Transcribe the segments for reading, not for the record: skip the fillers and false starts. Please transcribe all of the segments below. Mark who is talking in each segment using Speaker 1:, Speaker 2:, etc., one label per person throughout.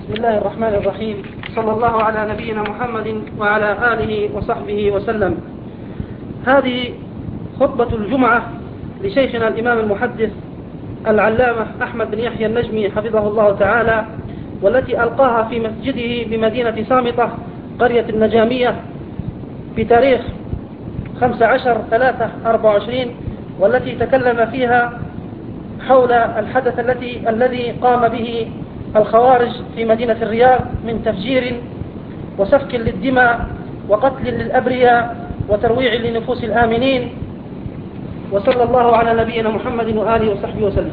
Speaker 1: بسم الله الرحمن الرحيم. صلى الله على نبينا محمد وعلى آله وصحبه وسلم. هذه خطبة الجمعة لشيخنا الإمام المحدث العلامة أحمد بن يحيى النجمي حفظه الله تعالى، والتي ألقاها في مسجده بمدينة صامتة قرية النجامية بتاريخ 15/3/24، والتي تكلم فيها حول الحدث الذي قام به الخوارج في مدينة الرياض من تفجير وسفك للدماء وقتل للأبرياء وترويع لنفوس الآمنين. وصلى الله على نبينا محمد وآله وصحبه وسلم.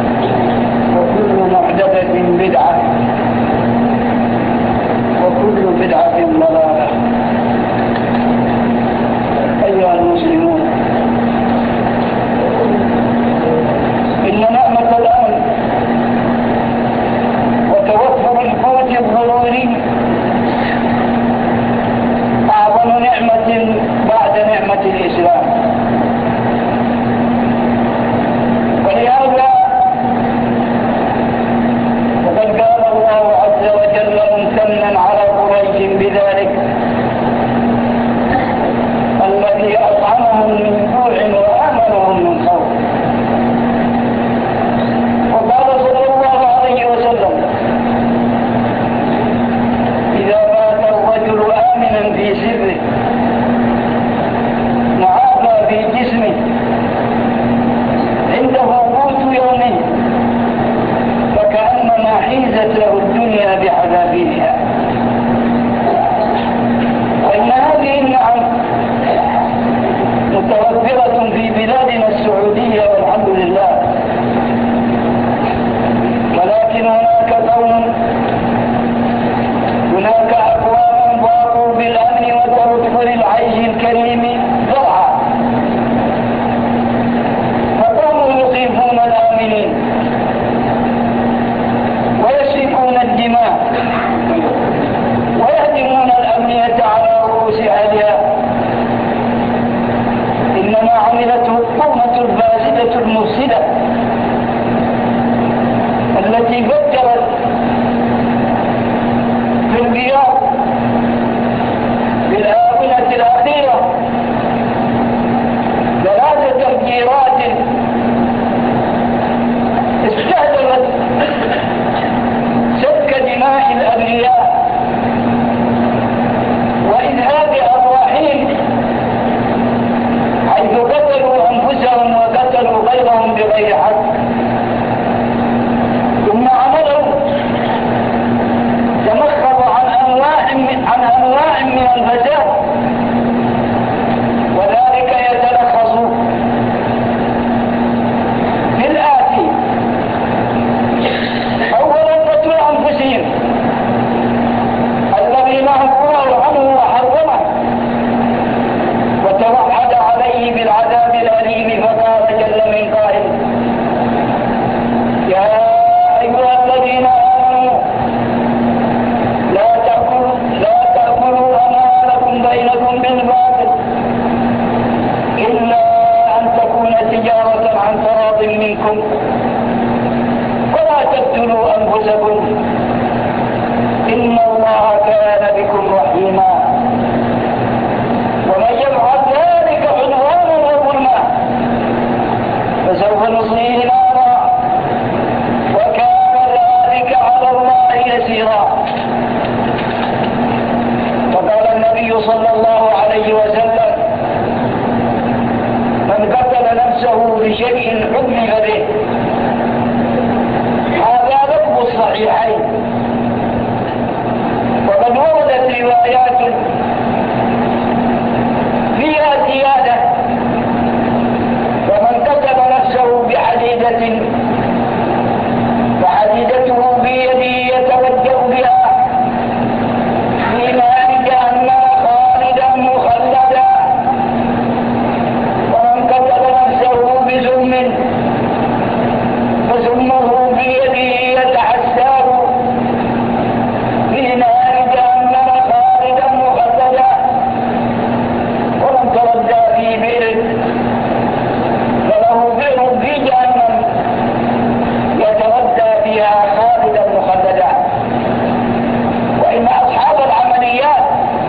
Speaker 2: وكل آيات فيها زيادة، ومن كتب نفسه بحديدة فحديدته بيده يتوجه بها في نار جهنم خالدا مخلدا، ومن كتب نفسه بسم فسمه بيده يتحسر في نار جهنم خالدا مخلدا، ومن تردى في بئر فله بئر في جهنم يتردى فيها خالدا مخلدا. وإن أصحاب العمليات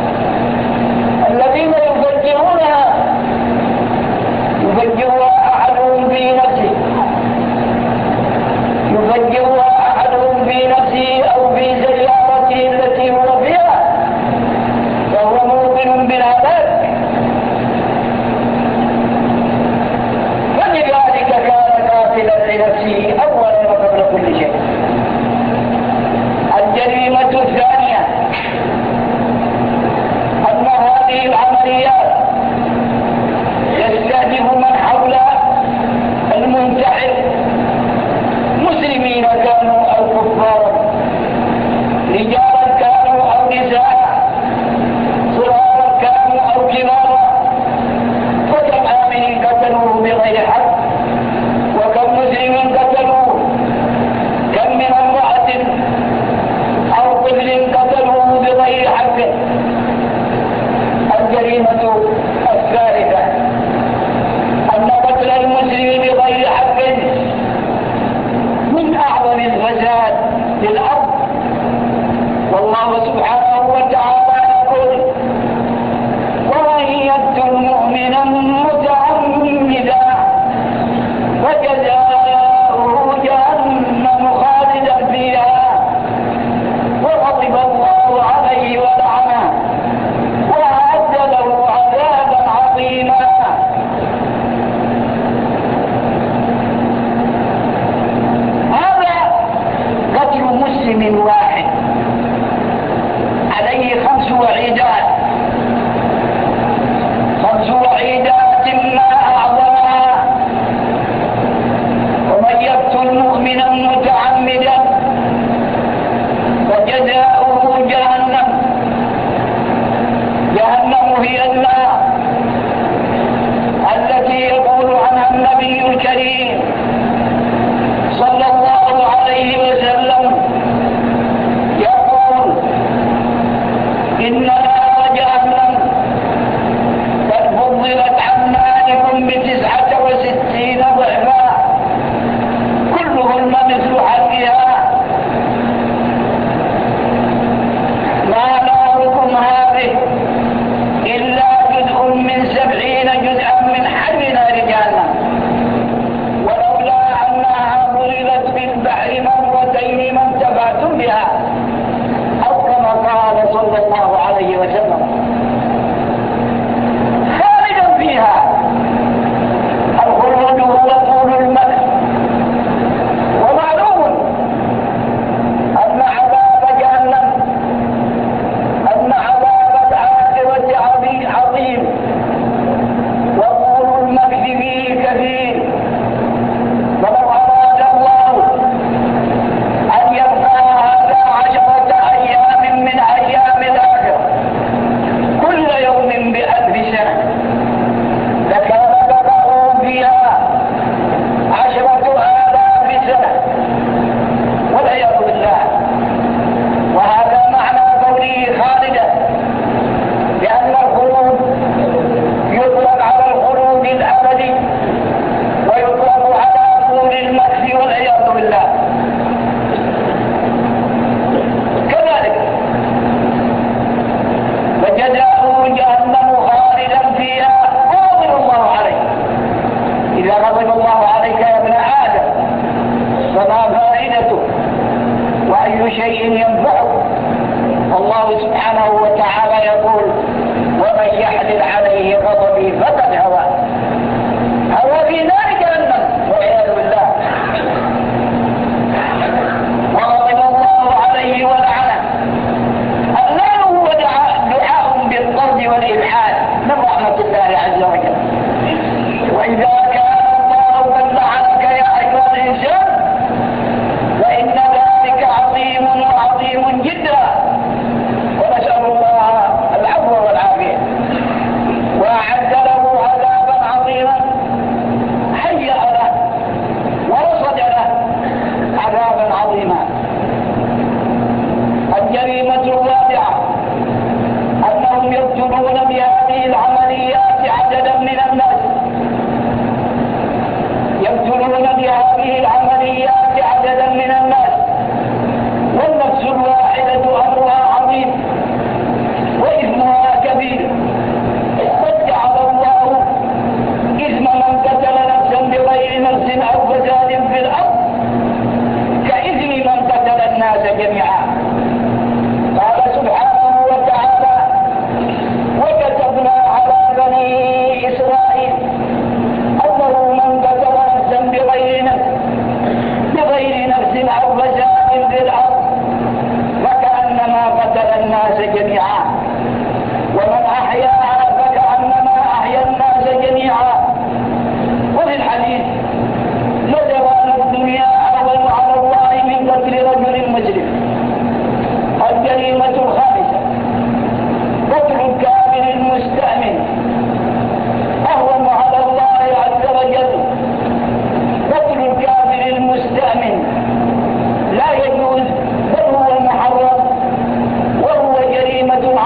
Speaker 2: الذين يفجرونها يفجرها أحدهم في نفسه، يفجرها أحدهم في نفسه أو في سيارته التي هو فيها فهو موقن بالهلاك، فلذلك كان قاتلا لنفسه أولا وقبل كل شيء. الجريمة الثانية أن هذه العمليات يستهدف من حول المنتحر، مسلمين كانوا أو كفارا، رجالا كانوا أو نساء، صغارا كانوا أو كبارا، وكم آمن قتلوه بغير حق، وكم مسلم قتلوه، كم من امرأة أو طفل قتلوه بغير حق. الجريمة الثالثة أن قتل المسلم بغير حق من أعظم الفساد للأرض، والله سبحانه وتعالى يقول: ومن يقتل مؤمنا متعمدا فجزاؤه جهنم خالدا فيها وغضب الله عليه ولعنه وأعد له عذابا عظيما. هذا قتل مسلم واحد عليه 5 وعيدات، 5 وعيدات ما أعظمها. ومن يقتل مؤمنا متعمدا فجزاؤه جهنم، جهنم هي النار التي يقول عنها النبي الكريم صلى الله عليه وسلم، يقول: إن نار جهنم قد فضلت عن ناركم ب69 ضعفا كلهن مثل حرها، ما ناركم هذه إلا جزء من 70 جزءا من حر نار جهنم، ولولا أنها ضربت في البحر مرتين ما انتفعتم بها، أو كما قال صلى الله عليه وسلم. خالدا فيها، الخلود هو طول المدى، ومعلوم أن عذاب جهنم، أن عذاب الآخرة عظيم، وطول المجد فيه كثير. فلو أراد الله أن يبقى هذا 10 أيام من أيام الآخرة جميعا، ومن أحياها فكأنما أحيا الناس جميعا. وفي الحديث: لزوال الدنيا أهون على الله من قتل رجل مجرم. الجريمة الخامسة: قتل الكافر المستأمن أهون على الله عز وجل. قتل الكافر المستأمن لا يجوز، بل هو محرم، وهو جريمة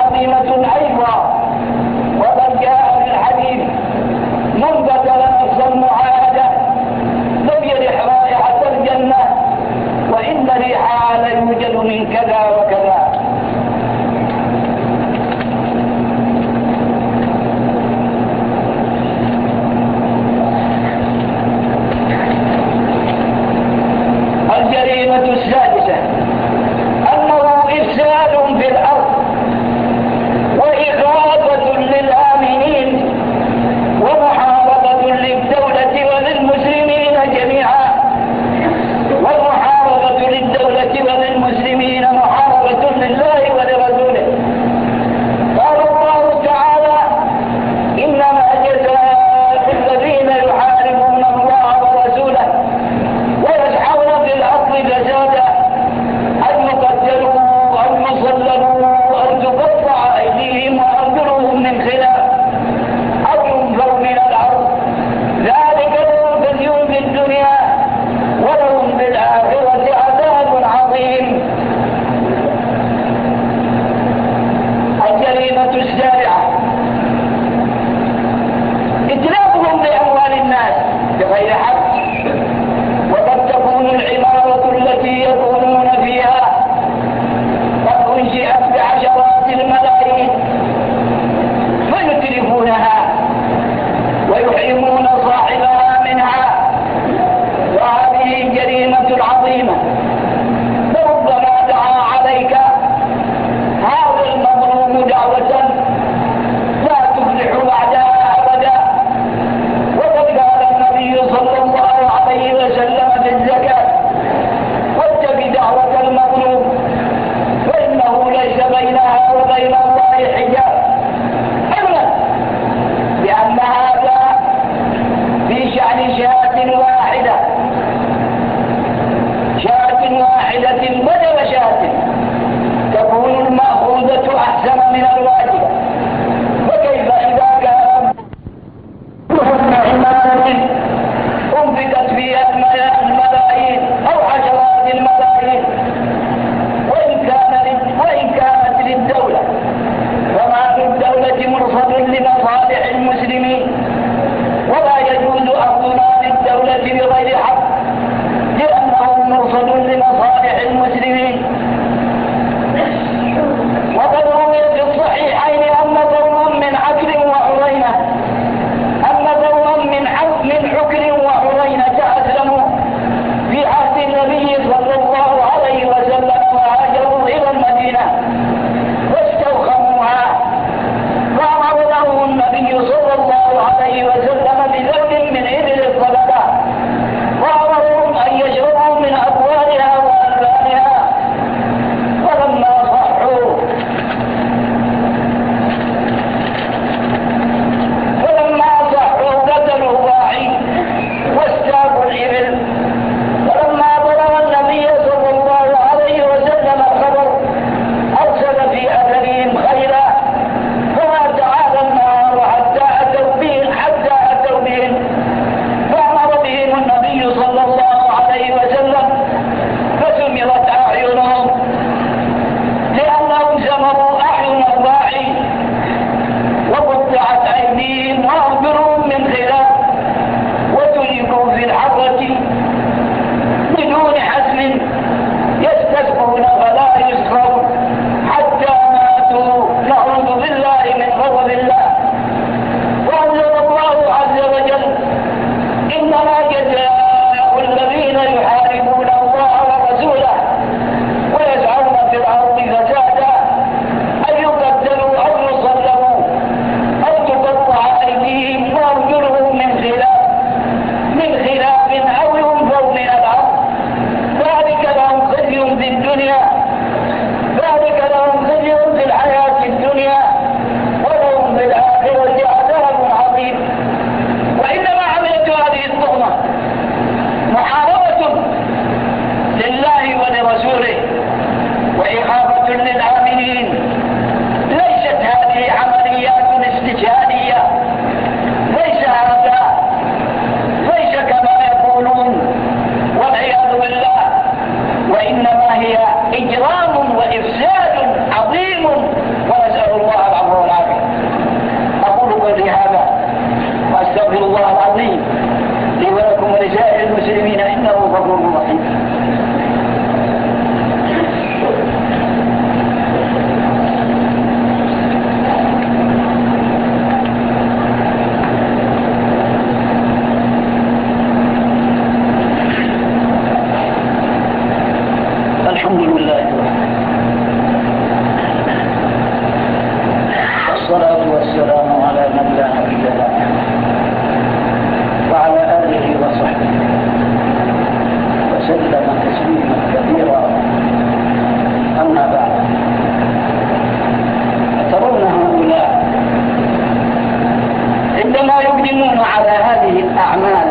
Speaker 2: يقدمون على هذه الأعمال؟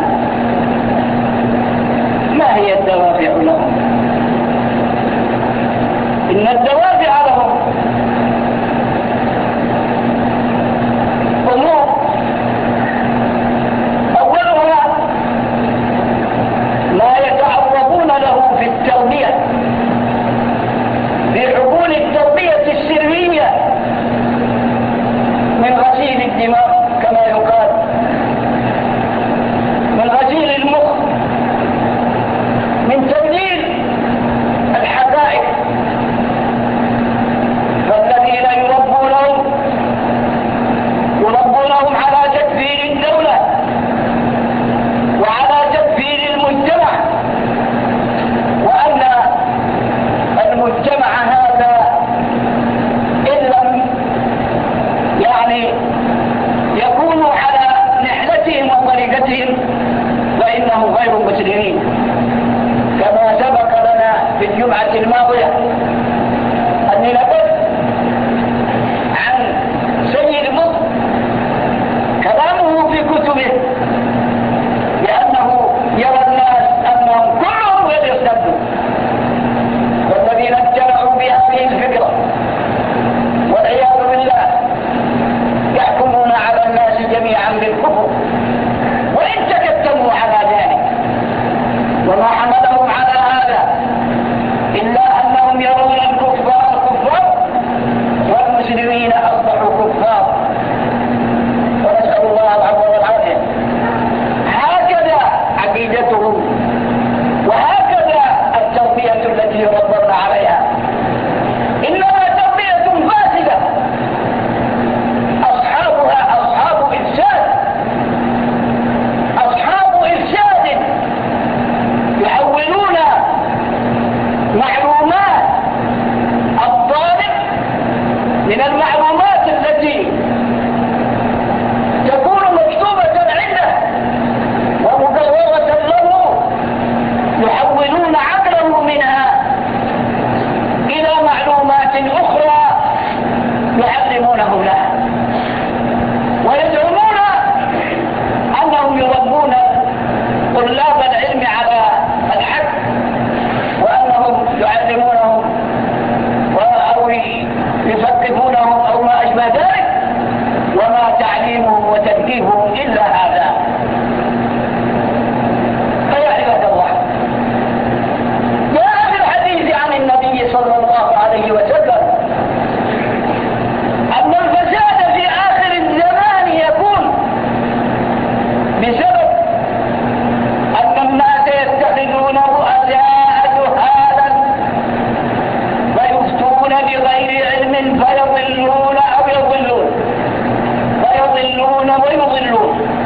Speaker 2: ما هي الدوافع لهم؟ إن الدوافع لهم أمور، أولها ما يتعرضون له في التربية، في حقول التربية السرية، من غسيل الدماغ كما يقال، من غسيل المخ، من تبديل الحقائق. فالذين يربونهم على تكفير الدولة وعلى تكفير المجتمع، وأن المجتمع هذا إن لم يكونوا على نحلتهم وطريقتهم فإنهم غير مسلمين، كما سبق لنا في الجمعة الماضية أني نقل عن سيد مصر كلامه في كتبه لأنه يرى الناس أنهم كلهم غير يرتدوا، والذين اجتمعوا بهذه الفكرة والعياذ بالله يحكمون على الناس جميعا بالكفر، وإن تكتموا على ذلك. وما حملهم على هذا إلا أنهم يرون الكفار كفار والمسلمين أصبحوا كفار، ونسأل الله العفو والعافية. هكذا عقيدتهم وهكذا التربية التي يربون عليها، إنما تربية فاسدة أصحابها أصحاب إفساد يحولون معلومات الطالب من المعلومات التي تكون مكتوبة عنده ومقررة له، يحولون عقله منها إلى معلومات أخرى يعلمونه لها، ويزعمون أنهم يربون طلاب العلم على الحق، وأنهم يعلمونهم أو يثقفونهم أو ما أشبه ذلك، وما تعليمهم وتثقيفهم إلا هذا. فيا عباد الله، جاء في الحديث عن النبي صلى الله عليه وسلم أن الفساد في آخر الزمان يكون بسبب أن الناس يتخذون رؤساء جهالا فيفتون بغير علم فيضلون ويضلون،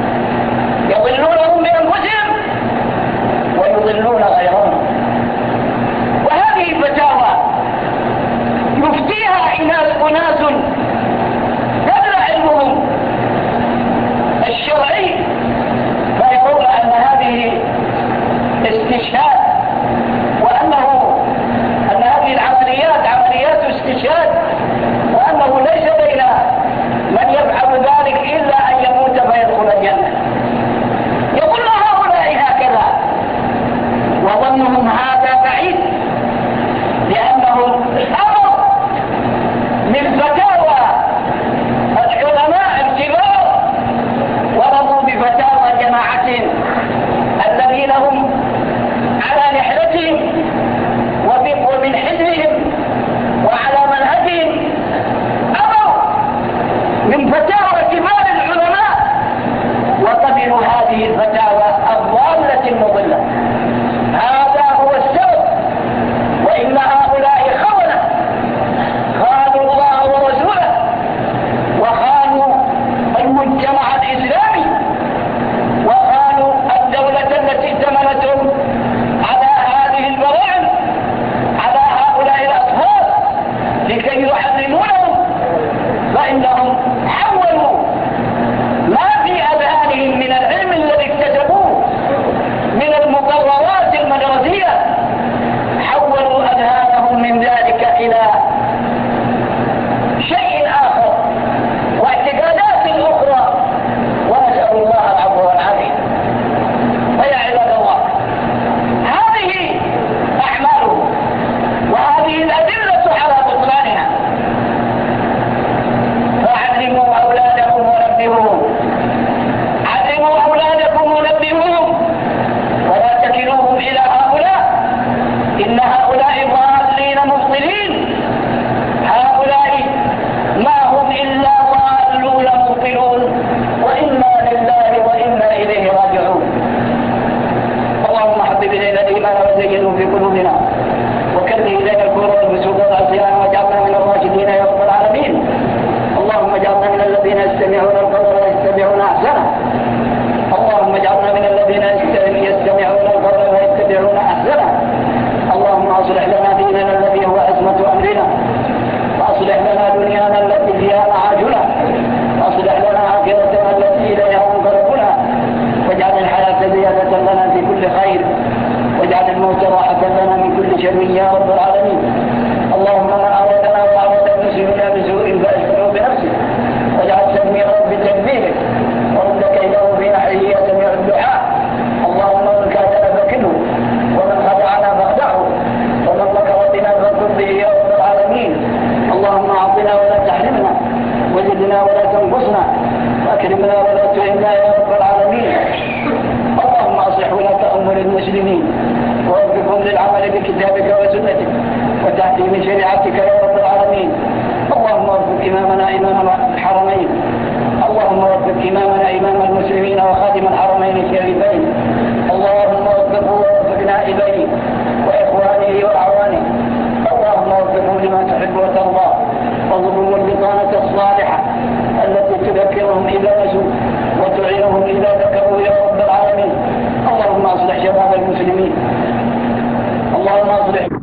Speaker 2: يستمعون القول ويتبعون أحسنه. اللهم اجعلنا من الذين يستمعون القول ويتبعون أحسنه. اللهم أصلح لنا ديننا الذي هو عصمة أمرنا، وأصلح لنا دنيانا التي فيها معاشنا، وأصلح لنا آخرتنا التي إليها منقلبنا، واجعل الحياة زيادة لنا في كل خير، واجعل الموت راحة لنا من كل شر يا رب العالمين. اللهم من أرادنا وأراد المسلمين بسوء فأشغله بنفسه، واجعل تدميره بتدبيره، ورد كيده في نحره يا سميع الدعاء. اللهم من كادنا فكله، ومن خدعنا فاخدعه، ومن مكر بنا فاكر به يا رب العالمين. اللهم أعطنا ولا تحرمنا، وزدنا ولا تنقصنا، وأكرمنا ولا تهنا يا رب العالمين. اللهم أصلح ولاة أمور المسلمين، ووفقهم للعمل بكتابك وسنتك وتحكيم شريعتك يا رب العالمين. اللهم وفق إمامنا إمام الحرمين، اللهم وفق إمامنا إمام المسلمين وخادم الحرمين الشريفين. اللهم وفقه ووفق نائبيه وإخوانه وأعوانه. اللهم وفقهم لما تحب وترضى، وارزقهم البطانة الصالحة التي تذكرهم إذا نسوا وتعينهم إذا ذكروا يا رب العالمين. اللهم أصلح شباب المسلمين، اللهم أصلح